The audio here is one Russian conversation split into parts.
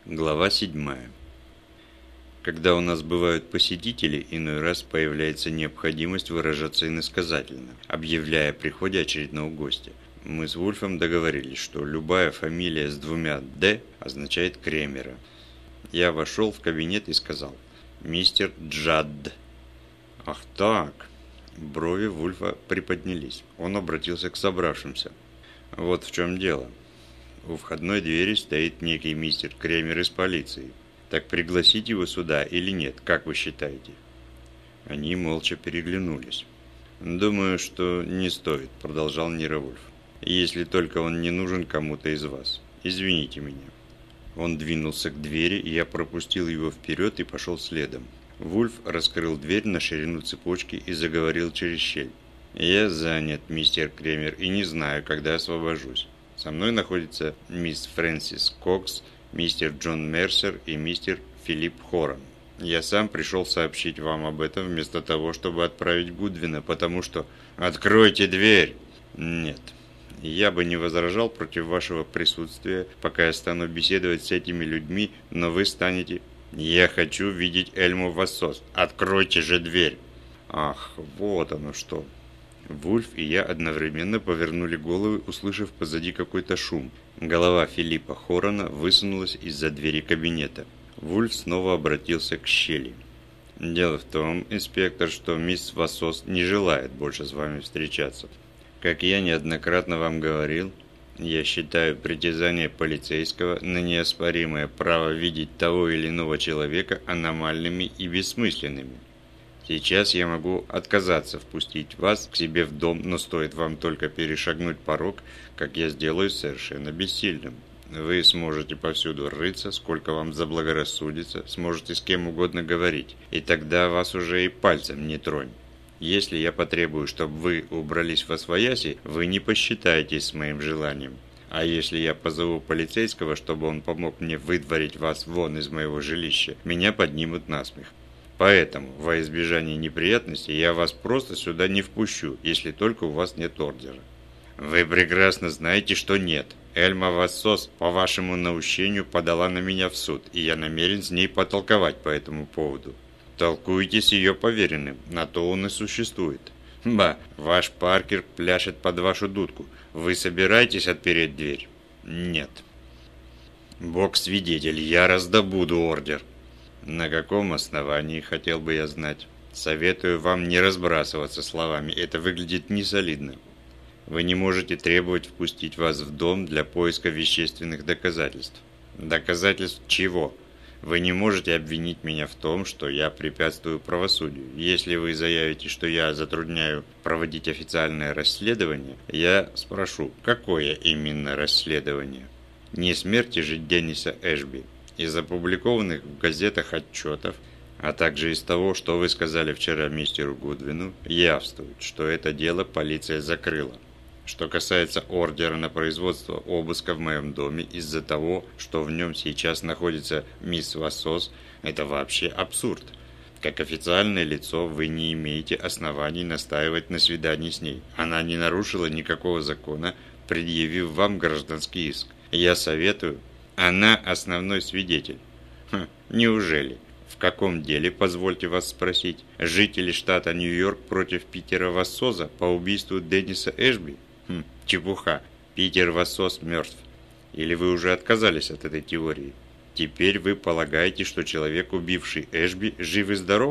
Глава 7. Когда у нас бывают посетители, иной раз появляется необходимость выражаться иносказательно, объявляя о приходе очередного гостя. Мы с Вульфом договорились, что любая фамилия с двумя «Д» означает Кремера. Я вошел в кабинет и сказал: «Мистер Джадд». «Ах так!» Брови Вульфа приподнялись. Он обратился к собравшимся. «Вот в чем дело. У входной двери стоит некий мистер Кремер из полиции. Так пригласить его сюда или нет, как вы считаете?» Они молча переглянулись. «Думаю, что не стоит», — продолжал Ниро Вульф. «Если только он не нужен кому-то из вас. Извините меня». Он двинулся к двери, и я пропустил его вперед и пошел следом. Вульф раскрыл дверь на ширину цепочки и заговорил через щель. «Я занят, мистер Кремер, и не знаю, когда освобожусь. Со мной находится мисс Фрэнсис Кокс, мистер Джон Мерсер и мистер Филипп Хоран. Я сам пришел сообщить вам об этом вместо того, чтобы отправить Гудвина, потому что... Откройте дверь!» «Нет. Я бы не возражал против вашего присутствия, пока я стану беседовать с этими людьми, но вы станете... Я хочу видеть Эльму Вассос. Откройте же дверь!» «Ах, вот оно что!» Вульф и я одновременно повернули головы, услышав позади какой-то шум. Голова Филиппа Хорана высунулась из-за двери кабинета. Вульф снова обратился к щели. «Дело в том, инспектор, что мисс Вассос не желает больше с вами встречаться. Как я неоднократно вам говорил, я считаю притязания полицейского на неоспоримое право видеть того или иного человека аномальными и бессмысленными. Сейчас я могу отказаться впустить вас к себе в дом, но стоит вам только перешагнуть порог, как я сделаюсь совершенно бессильным. Вы сможете повсюду рыться, сколько вам заблагорассудится, сможете с кем угодно говорить, и тогда вас уже и пальцем не тронь. Если я потребую, чтобы вы убрались восвояси, вы не посчитаетесь с моим желанием. А если я позову полицейского, чтобы он помог мне выдворить вас вон из моего жилища, меня поднимут на смех. Поэтому, во избежание неприятностей, я вас просто сюда не впущу, если только у вас нет ордера». «Вы прекрасно знаете, что нет. Эльма Вассос по вашему наущению подала на меня в суд, и я намерен с ней потолковать по этому поводу». «Толкуйте с ее поверенным, на то он и существует». «Ба, ваш Паркер пляшет под вашу дудку. Вы собираетесь отпереть дверь?» «Нет». «Бог свидетель, я раздобуду ордер». «На каком основании, хотел бы я знать? Советую вам не разбрасываться словами, это выглядит несолидно. Вы не можете требовать впустить вас в дом для поиска вещественных доказательств». «Доказательств чего?» «Вы не можете обвинить меня в том, что я препятствую правосудию. Если вы заявите, что я затрудняю проводить официальное расследование, я спрошу, какое именно расследование? Не смерти же Денниса Эшби. Из опубликованных в газетах отчетов, а также из того, что вы сказали вчера мистеру Гудвину, явствует, что это дело полиция закрыла. Что касается ордера на производство обыска в моем доме из-за того, что в нем сейчас находится мисс Вассос, это вообще абсурд. Как официальное лицо вы не имеете оснований настаивать на свидании с ней. Она не нарушила никакого закона, предъявив вам гражданский иск. Я советую. Она основной свидетель». Неужели? В каком деле, позвольте вас спросить? Жители штата Нью-Йорк против Питера Вассоза по убийству Денниса Эшби? Чепуха. Питер Вассос мертв. Или вы уже отказались от этой теории? Теперь вы полагаете, что человек, убивший Эшби, жив и здоров?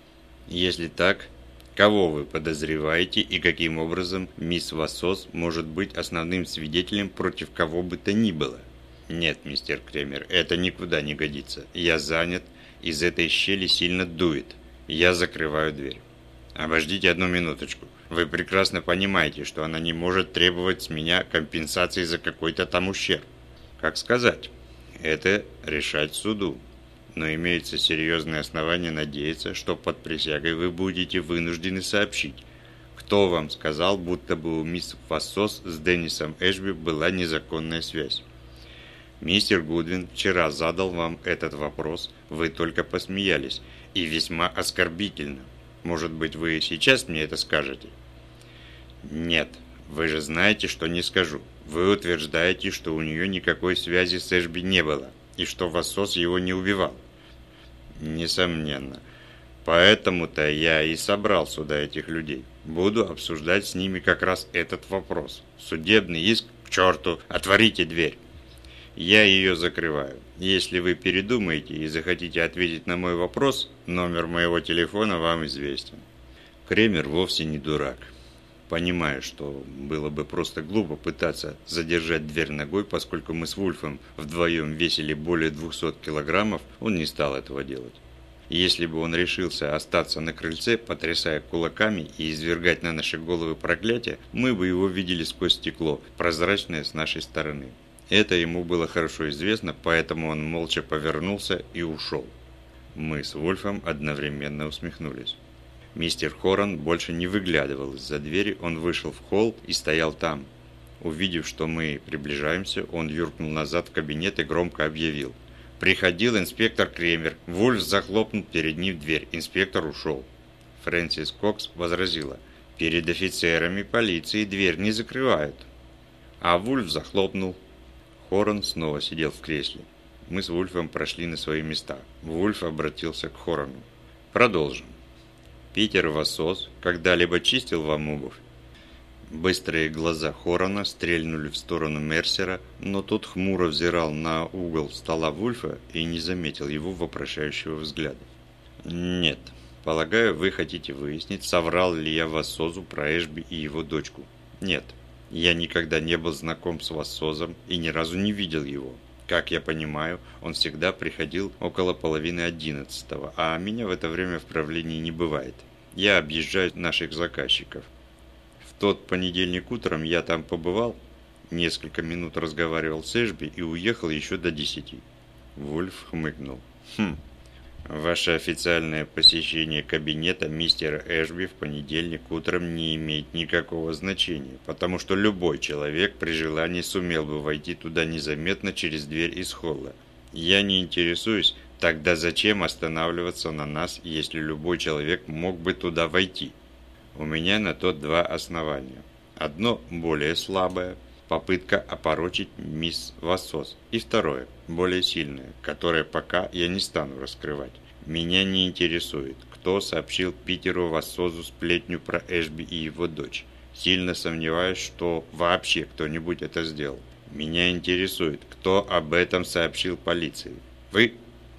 Если так, кого вы подозреваете и каким образом мисс Вассос может быть основным свидетелем против кого бы то ни было? «Нет, мистер Кремер, это никуда не годится. Я занят, из этой щели сильно дует. Я закрываю дверь». «Обождите одну минуточку. Вы прекрасно понимаете, что она не может требовать с меня компенсации за какой-то там ущерб». «Как сказать? Это решать суду. Но имеется серьезное основание надеяться, что под присягой вы будете вынуждены сообщить, кто вам сказал, будто бы у мисс Вассос с Деннисом Эшби была незаконная связь. Мистер Гудвин вчера задал вам этот вопрос, вы только посмеялись, и весьма оскорбительно. Может быть, вы сейчас мне это скажете?» «Нет, вы же знаете, что не скажу. Вы утверждаете, что у нее никакой связи с Эшби не было. и что Вассос его не убивал. Несомненно. Поэтому-то я и собрал сюда этих людей. Буду обсуждать с ними как раз этот вопрос. Судебный иск к черту, отворите дверь. Я ее закрываю. Если вы передумаете и захотите ответить на мой вопрос, номер моего телефона вам известен. Кремер вовсе не дурак. Понимая, что было бы просто глупо пытаться задержать дверь ногой, поскольку мы с Вульфом вдвоем весили более 200 килограммов, он не стал этого делать. Если бы он решился остаться на крыльце, потрясая кулаками и извергать на наши головы проклятия, мы бы его видели сквозь стекло, прозрачное с нашей стороны. Это ему было хорошо известно, поэтому он молча повернулся и ушел. Мы с Вульфом одновременно усмехнулись. Мистер Хоран больше не выглядывал из-за двери, он вышел в холл и стоял там. Увидев, что мы приближаемся, он юркнул назад в кабинет и громко объявил: «Приходил инспектор Кремер». Вульф захлопнул перед ним дверь. Инспектор ушел. Фрэнсис Кокс возразила: «Перед офицерами полиции дверь не закрывают». А Вульф захлопнул. Хоран снова сидел в кресле. Мы с Вульфом прошли на свои места. Вульф обратился к Хорану. «Продолжим. Питер Вассос когда-либо чистил вам обувь?» Быстрые глаза Хорана стрельнули в сторону Мерсера, но тот хмуро взирал на угол стола Вульфа и не заметил его вопрошающего взгляда. «Нет. Полагаю, вы хотите выяснить, соврал ли я Вассозу про Эшби и его дочку. Нет. Я никогда не был знаком с Вассозом и ни разу не видел его. Как я понимаю, он всегда приходил около 10:30, а меня в это время в правлении не бывает. Я объезжаю наших заказчиков. В тот понедельник утром я там побывал, несколько минут разговаривал с Эшби и уехал еще до 10. Вульф хмыкнул. Ваше официальное посещение кабинета мистера Эшби в понедельник утром не имеет никакого значения, потому что любой человек при желании сумел бы войти туда незаметно через дверь из холла. Я не интересуюсь, тогда зачем останавливаться на нас, если любой человек мог бы туда войти? У меня на то два основания. Одно более слабое – попытка опорочить мисс Вассос. И второе, более сильное, которое пока я не стану раскрывать. Меня не интересует, кто сообщил Питеру Вассозу сплетню про Эшби и его дочь. Сильно сомневаюсь, что вообще кто-нибудь это сделал. Меня интересует, кто об этом сообщил полиции. Вы?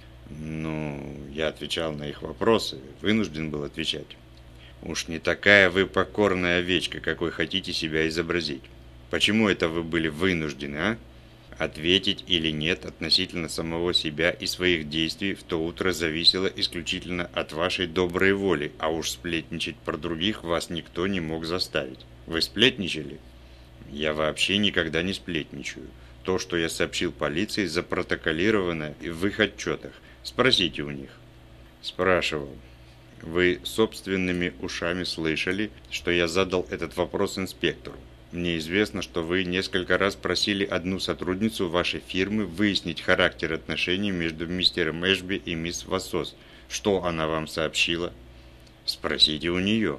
Я отвечал на их вопросы, вынужден был отвечать. Уж не такая вы покорная овечка, какой хотите себя изобразить. Почему это вы были вынуждены, а? Ответить или нет относительно самого себя и своих действий в то утро зависело исключительно от вашей доброй воли, а уж сплетничать про других вас никто не мог заставить. Вы сплетничали? Я вообще никогда не сплетничаю. То, что я сообщил полиции, запротоколировано в их отчетах. Спросите у них. Спрашивал. Вы собственными ушами слышали, что я задал этот вопрос инспектору. Мне известно, что вы несколько раз просили одну сотрудницу вашей фирмы выяснить характер отношений между мистером Эшби и мисс Вассос. Что она вам сообщила? Спросите у нее.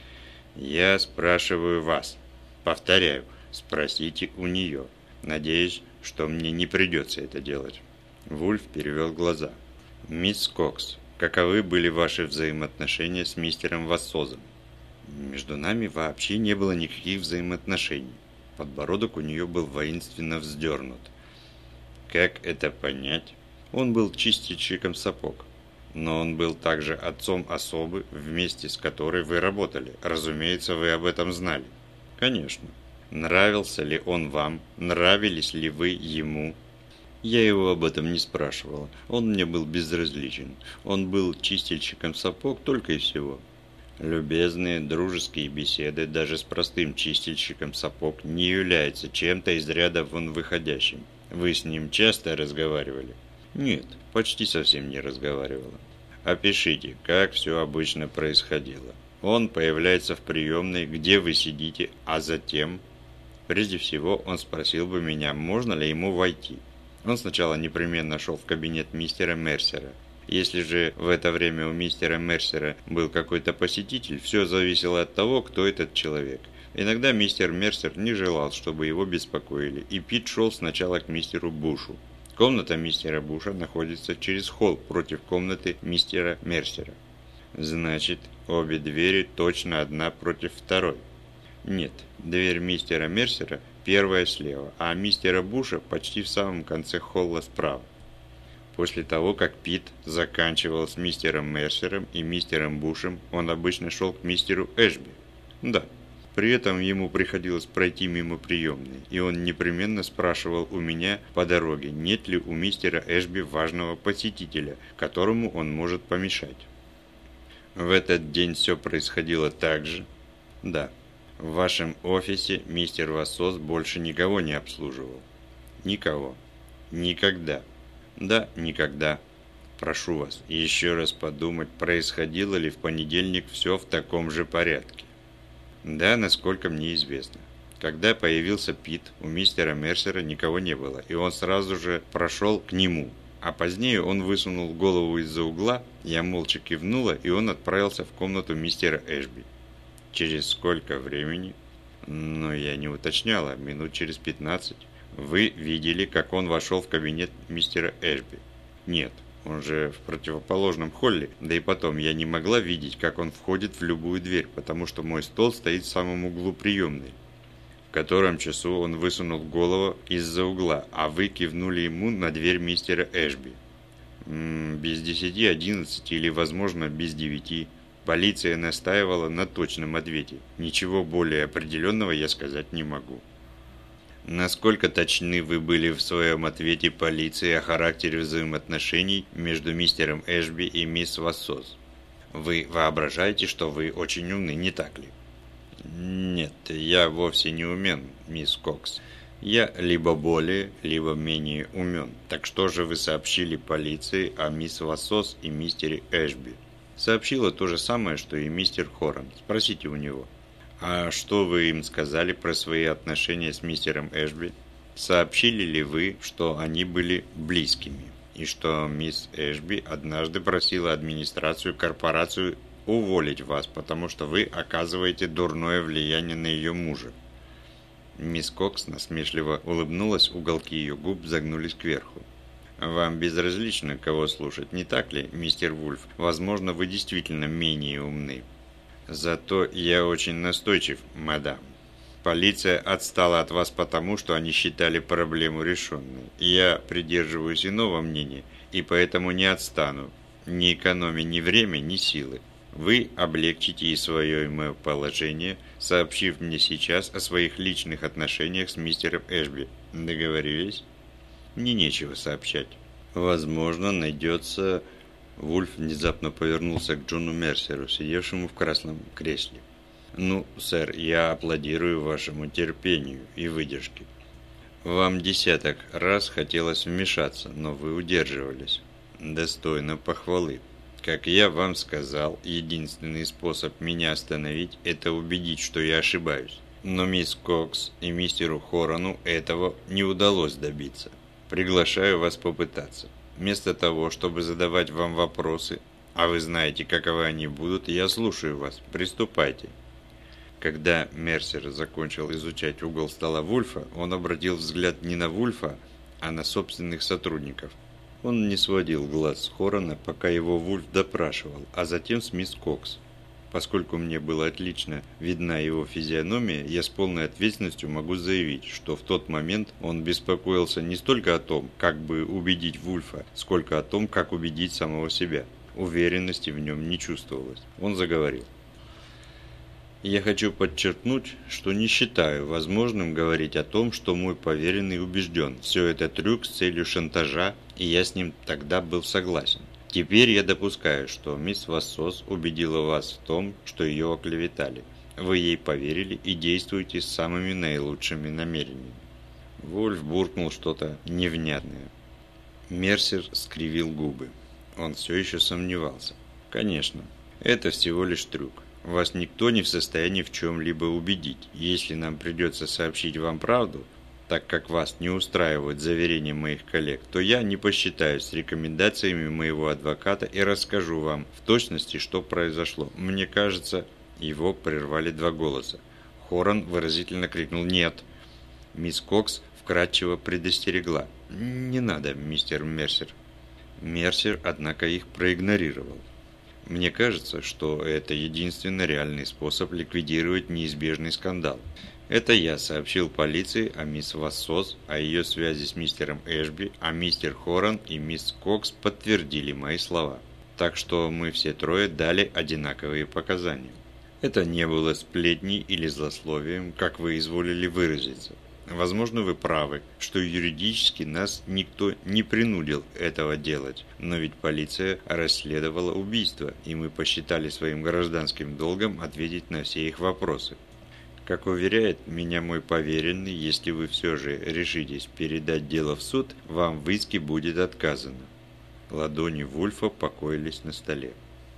Я спрашиваю вас. Повторяю, спросите у нее. Надеюсь, что мне не придется это делать. Вульф перевел глаза. Мисс Кокс, каковы были ваши взаимоотношения с мистером Вассозом? Между нами вообще не было никаких взаимоотношений. Подбородок у нее был воинственно вздернут. Как это понять? Он был чистильщиком сапог. Но он был также отцом особы, вместе с которой вы работали. Разумеется, вы об этом знали. Конечно. Нравился ли он вам? Нравились ли вы ему? Я его об этом не спрашивала. Он мне был безразличен. Он был чистильщиком сапог только и всего. Любезные, дружеские беседы даже с простым чистильщиком сапог не являются чем-то из ряда вон выходящим. Вы с ним часто разговаривали? Нет, почти совсем не разговаривала. Опишите, как все обычно происходило. Он появляется в приемной, где вы сидите, а затем... Прежде всего, он спросил бы меня, можно ли ему войти. Он сначала непременно шел в кабинет мистера Мерсера. Если же в это время у мистера Мерсера был какой-то посетитель, все зависело от того, кто этот человек. Иногда мистер Мерсер не желал, чтобы его беспокоили, и Пит шел сначала к мистеру Бушу. Комната мистера Буша находится через холл против комнаты мистера Мерсера. Значит, обе двери точно одна против второй. Нет, дверь мистера Мерсера первая слева, а мистера Буша почти в самом конце холла справа. После того, как Пит заканчивал с мистером Мерсером и мистером Бушем, он обычно шел к мистеру Эшби. Да. При этом ему приходилось пройти мимо приемной, и он непременно спрашивал у меня по дороге, нет ли у мистера Эшби важного посетителя, которому он может помешать. В этот день все происходило так же? Да. В вашем офисе мистер Вассос больше никого не обслуживал? Никого. Никогда. Да, никогда. Прошу вас еще раз подумать, происходило ли в понедельник все в таком же порядке. Да, насколько мне известно. Когда появился Пит, у мистера Мерсера никого не было, и он сразу же прошел к нему. А позднее он высунул голову из-за угла, я молча кивнула, и он отправился в комнату мистера Эшби. Через сколько времени? Но я не уточняла, минут через 15. Вы видели, как он вошел в кабинет мистера Эшби? Нет. Он же в противоположном холле, да и потом я не могла видеть, как он входит в любую дверь, потому что мой стол стоит в самом углу приемной. В котором часу он высунул голову из-за угла, а вы кивнули ему на дверь мистера Эшби. Без 10:11 или, возможно, без 9. Полиция настаивала на точном ответе. Ничего более определенного я сказать не могу. Насколько точны вы были в своем ответе полиции о характере взаимоотношений между мистером Эшби и мисс Вассос? Вы воображаете, что вы очень умны, не так ли? Нет, я вовсе не умен, мисс Кокс. Я либо более, либо менее умен. Так что же вы сообщили полиции о мисс Вассос и мистере Эшби? Сообщила то же самое, что и мистер Хоран. Спросите у него. А что вы им сказали про свои отношения с мистером Эшби? Сообщили ли вы, что они были близкими? И что мисс Эшби однажды просила администрацию корпорацию уволить вас, потому что вы оказываете дурное влияние на ее мужа? Мисс Кокс насмешливо улыбнулась, уголки ее губ загнулись кверху. Вам безразлично, кого слушать, не так ли, мистер Вульф? Возможно, вы действительно менее умны. Зато я очень настойчив, мадам. Полиция отстала от вас потому, что они считали проблему решенной. Я придерживаюсь иного мнения, и поэтому не отстану, не экономя ни время, ни силы. Вы облегчите и свое, и мое положение, сообщив мне сейчас о своих личных отношениях с мистером Эшби. Договорились? Мне нечего сообщать. Возможно, найдется... Вульф внезапно повернулся к Джону Мерсеру, сидевшему в красном кресле. «Ну, сэр, я аплодирую вашему терпению и выдержке. Вам десяток раз хотелось вмешаться, но вы удерживались. Достойно похвалы. Как я вам сказал, единственный способ меня остановить – это убедить, что я ошибаюсь. Но мисс Кокс и мистеру Хорану этого не удалось добиться. Приглашаю вас попытаться. Вместо того, чтобы задавать вам вопросы, а вы знаете, каковы они будут, я слушаю вас. Приступайте». Когда Мерсер закончил изучать угол стола Вульфа, он обратил взгляд не на Вульфа, а на собственных сотрудников. Он не сводил глаз с Хорана, пока его Вульф допрашивал, а затем с мисс Кокс. Поскольку мне было отлично видна его физиономия, я с полной ответственностью могу заявить, что в тот момент он беспокоился не столько о том, как бы убедить Вульфа, сколько о том, как убедить самого себя. Уверенности в нем не чувствовалось. Он заговорил. «Я хочу подчеркнуть, что не считаю возможным говорить о том, что мой поверенный убежден. Все это трюк с целью шантажа, и я с ним тогда был согласен. Теперь я допускаю, что мисс Вассос убедила вас в том, что ее оклеветали. Вы ей поверили и действуете с самыми наилучшими намерениями». Вульф буркнул что-то невнятное. Мерсер скривил губы. Он все еще сомневался. «Конечно, это всего лишь трюк. Вас никто не в состоянии в чем-либо убедить. Если нам придется сообщить вам правду, так как вас не устраивают заверения моих коллег, то я не посчитаюсь с рекомендациями моего адвоката и расскажу вам в точности, что произошло. Мне кажется...» Его прервали два голоса. Хоран выразительно крикнул «Нет!». Мисс Кокс вкратчиво предостерегла: «Не надо, мистер Мерсер». Мерсер, однако, их проигнорировал. Мне кажется, что это единственно реальный способ ликвидировать неизбежный скандал. Это я сообщил полиции о мисс Вассос, о ее связи с мистером Эшби, а мистер Хоран и мисс Кокс подтвердили мои слова. Так что мы все трое дали одинаковые показания. Это не было сплетней или злословием, как вы изволили выразиться. Возможно, вы правы, что юридически нас никто не принудил этого делать, но ведь полиция расследовала убийство, и мы посчитали своим гражданским долгом ответить на все их вопросы. Как уверяет меня мой поверенный, если вы все же решитесь передать дело в суд, вам в иске будет отказано. Ладони Вульфа покоились на столе.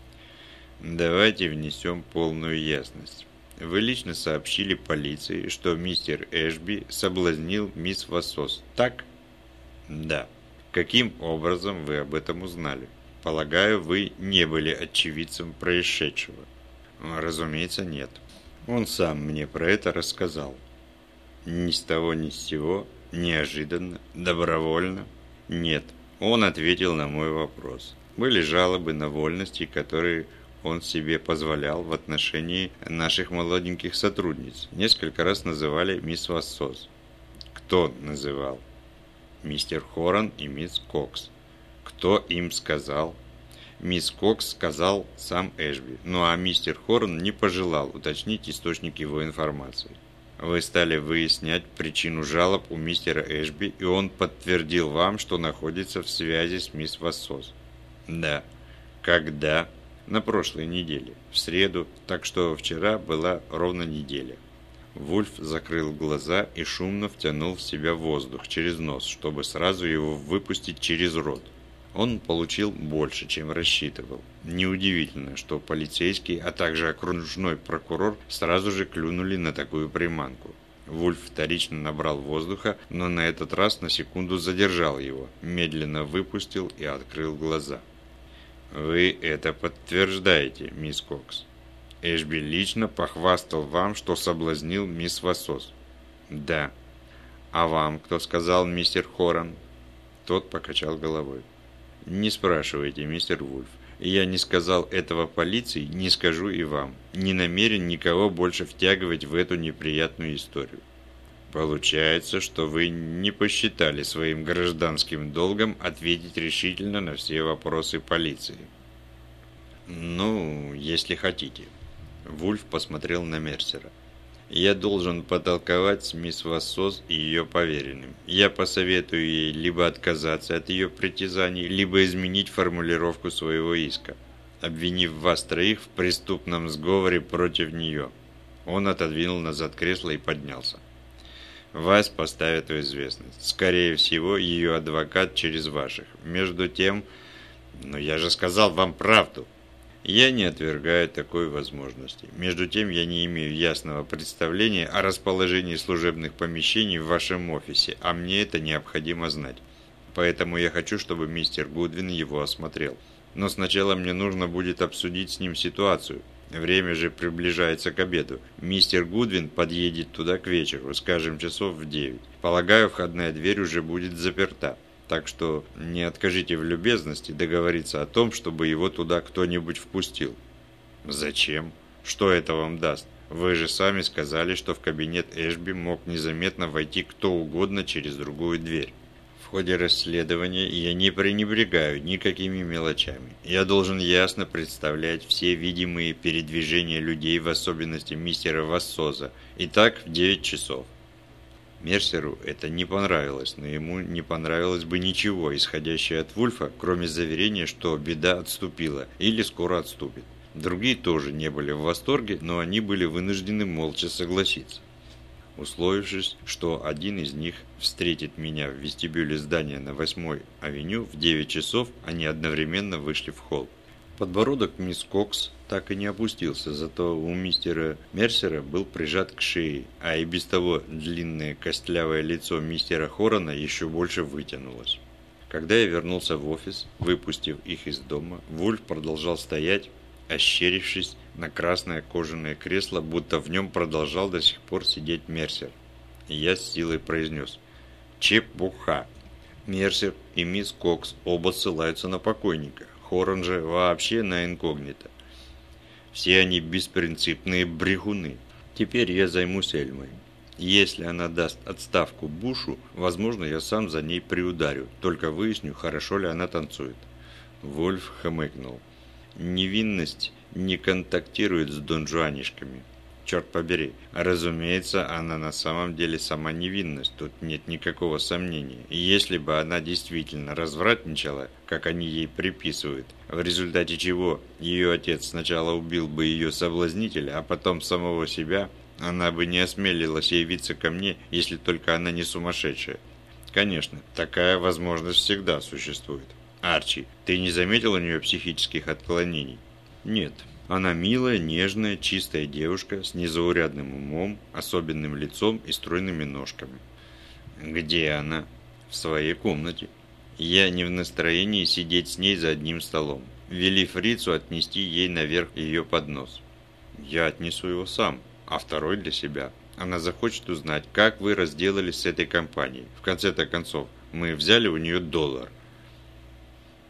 Давайте внесем полную ясность. Вы лично сообщили полиции, что мистер Эшби соблазнил мисс Вассос, так? Да. Каким образом вы об этом узнали? Полагаю, вы не были очевидцем происшедшего. Разумеется, нет. Он сам мне про это рассказал. Ни с того ни с сего, неожиданно, добровольно? Нет. Он ответил на мой вопрос. Были жалобы на вольности, которые он себе позволял в отношении наших молоденьких сотрудниц. Несколько раз называли мисс Вассос. Кто называл? Мистер Хоран и мисс Кокс. Кто им сказал? Мисс Кокс сказал сам Эшби. Ну а мистер Хоран не пожелал уточнить источник его информации. Вы стали выяснять причину жалоб у мистера Эшби, и он подтвердил вам, что находится в связи с мисс Вассос. Да. Когда? На прошлой неделе, в среду, так что вчера была ровно неделя. Вульф закрыл глаза и шумно втянул в себя воздух через нос, чтобы сразу его выпустить через рот. Он получил больше, чем рассчитывал. Неудивительно, что полицейский, а также окружной прокурор сразу же клюнули на такую приманку. Вульф вторично набрал воздуха, но на этот раз на секунду задержал его, медленно выпустил и открыл глаза. «Вы это подтверждаете, мисс Кокс. Эшби лично похвастал вам, что соблазнил мисс Вассос». «Да». «А вам кто сказал, мистер Хоран?» Тот покачал головой. «Не спрашивайте, мистер Вульф. Я не сказал этого полиции, не скажу и вам. Не намерен никого больше втягивать в эту неприятную историю». Получается, что вы не посчитали своим гражданским долгом ответить решительно на все вопросы полиции. Ну, если хотите. Вульф посмотрел на Мерсера. Я должен потолковать с мисс Вассос и ее поверенным. Я посоветую ей либо отказаться от ее притязаний, либо изменить формулировку своего иска, обвинив вас троих в преступном сговоре против нее. Он отодвинул назад кресло и поднялся. Вас поставят в известность. Скорее всего, ее адвокат через ваших. Между тем, но я же сказал вам правду. Я не отвергаю такой возможности. Между тем, я не имею ясного представления о расположении служебных помещений в вашем офисе, а мне это необходимо знать. Поэтому я хочу, чтобы мистер Гудвин его осмотрел. Но сначала мне нужно будет обсудить с ним ситуацию. Время же приближается к обеду. Мистер Гудвин подъедет туда к вечеру, скажем, часов в 9. Полагаю, входная дверь уже будет заперта. Так что не откажите в любезности договориться о том, чтобы его туда кто-нибудь впустил. Зачем? Что это вам даст? Вы же сами сказали, что в кабинет Эшби мог незаметно войти кто угодно через другую дверь. В ходе расследования я не пренебрегаю никакими мелочами. Я должен ясно представлять все видимые передвижения людей, в особенности мистера Вассоза. Итак, в 9 часов. Мерсеру это не понравилось, но ему не понравилось бы ничего, исходящее от Вульфа, кроме заверения, что беда отступила или скоро отступит. Другие тоже не были в восторге, но они были вынуждены молча согласиться. Условившись, что один из них встретит меня в вестибюле здания на 8-й авеню в 9 часов, они одновременно вышли в холл. Подбородок мисс Кокс так и не опустился, зато у мистера Мерсера был прижат к шее, а и без того длинное костлявое лицо мистера Хорана еще больше вытянулось. Когда я вернулся в офис, выпустив их из дома, Вульф продолжал стоять, ощерившись на красное кожаное кресло, будто в нем продолжал до сих пор сидеть Мерсер. И я с силой произнес: Чепуха. Мерсер и мисс Кокс оба ссылаются на покойника. Хорн же вообще на инкогнито. Все они беспринципные брехуны. Теперь я займусь Эльмой. Если она даст отставку Бушу, возможно, я сам за ней приударю. Только выясню, хорошо ли она танцует. Вольф хмыкнул. Невинность не контактирует с донжуанишками. Черт побери. Разумеется, она на самом деле сама невинность. Тут нет никакого сомнения. И если бы она действительно развратничала, как они ей приписывают, в результате чего ее отец сначала убил бы ее соблазнителя, а потом самого себя, она бы не осмелилась явиться ко мне, если только она не сумасшедшая. Конечно, такая возможность всегда существует. Арчи, ты не заметил у нее психических отклонений? Нет. Она милая, нежная, чистая девушка с незаурядным умом, особенным лицом и стройными ножками. Где она? В своей комнате. Я не в настроении сидеть с ней за одним столом. Вели фрицу отнести ей наверх ее поднос. Я отнесу его сам, а второй для себя. Она захочет узнать, как вы разделались с этой компанией. В конце-то концов, мы взяли у нее $1.